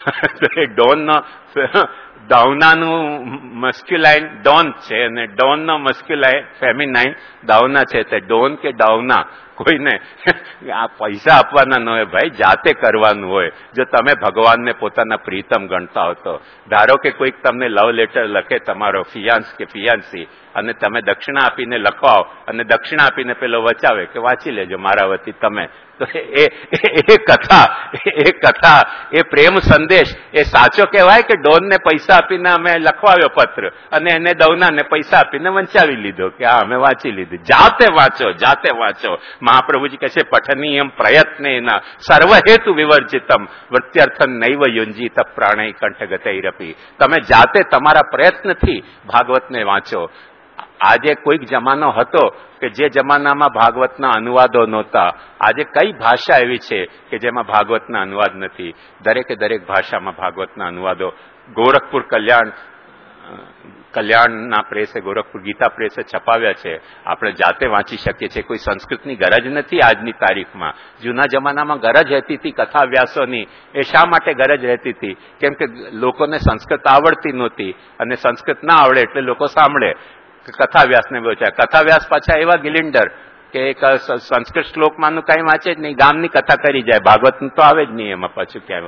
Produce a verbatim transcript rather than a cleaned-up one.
ડોનનો દાઉનાનું મસ્ક્યુલાઇન Don છે અને ડોનનો મસ્ક્યુલાઇન feminine દાઉના છે. તે ડોન કે દાઉના કોઈને આ પૈસા આપવાના ન હોય ભાઈ, જાતે કરવાનું હોય. જો તમે ભગવાનને પોતાના પ્રીતમ ગણતા હો તો ધારો કે કોઈક તમને લવ લેટર લખે, તમારો ફિયાન્સ કે ફિયાન્સી, અને તમે દક્ષિણા આપીને લખવાઓ અને દક્ષિણા આપીને પેલો વચાવે કે વાંચી લેજો મારા વતી તમે, તો એ એ કથા એ કથા એ પ્રેમ સંદેશ એ સાચો કહેવાય કે ડોનને પૈસા આપીને અમે લખવાયો પત્ર અને એને દૌનાને પૈસા આપીને વંચાવી લીધો કે હા અમે વાંચી લીધું? જાતે વાંચો, જાતે વાંચો. મહાપ્રભુજી કહે છે પઠનીયમ પ્રયત્નેના સર્વહેતુ વિવર્જિતમ વૃત્યર્થન નૈવ યુંજીત પ્રાણય કંઠગતૈરપી. તમે જાતે તમારા પ્રયત્નથી ભાગવતને વાંચો. આજે કોઈક જમાનો હતો કે જે જમાનામાં ભાગવતના અનુવાદો નહોતા. આજે કઈ ભાષા એવી છે કે જેમાં ભાગવતના અનુવાદ નથી? દરેકે દરેક ભાષામાં ભાગવતના અનુવાદો. ગોરખપુર કલ્યાણ કલ્યાણના પ્રેસે, ગોરખપુર ગીતા પ્રેસે છપાવ્યા છે. આપણે જાતે વાંચી શકીએ છીએ. કોઈ સંસ્કૃતની ગરજ નથી આજની તારીખમાં. જૂના જમાનામાં ગરજ રહેતી હતી કથા વ્યાસોની. એ શા માટે ગરજ રહેતી હતી? કેમ કે લોકોને સંસ્કૃત આવડતી નહોતી અને સંસ્કૃત ના આવડે એટલે લોકો સાંભળે. કથા વ્યાસને બોલ્યા. કથા વ્યાસ પાછા એવા ગિલિન્ડર કે એક સંસ્કૃત શ્લોકમાંનું કઈ વાંચે જ નહીં, ગામની કથા કરી જાય. ભાગવતનું તો આવે જ નહીં એમાં પાછું ક્યાંય.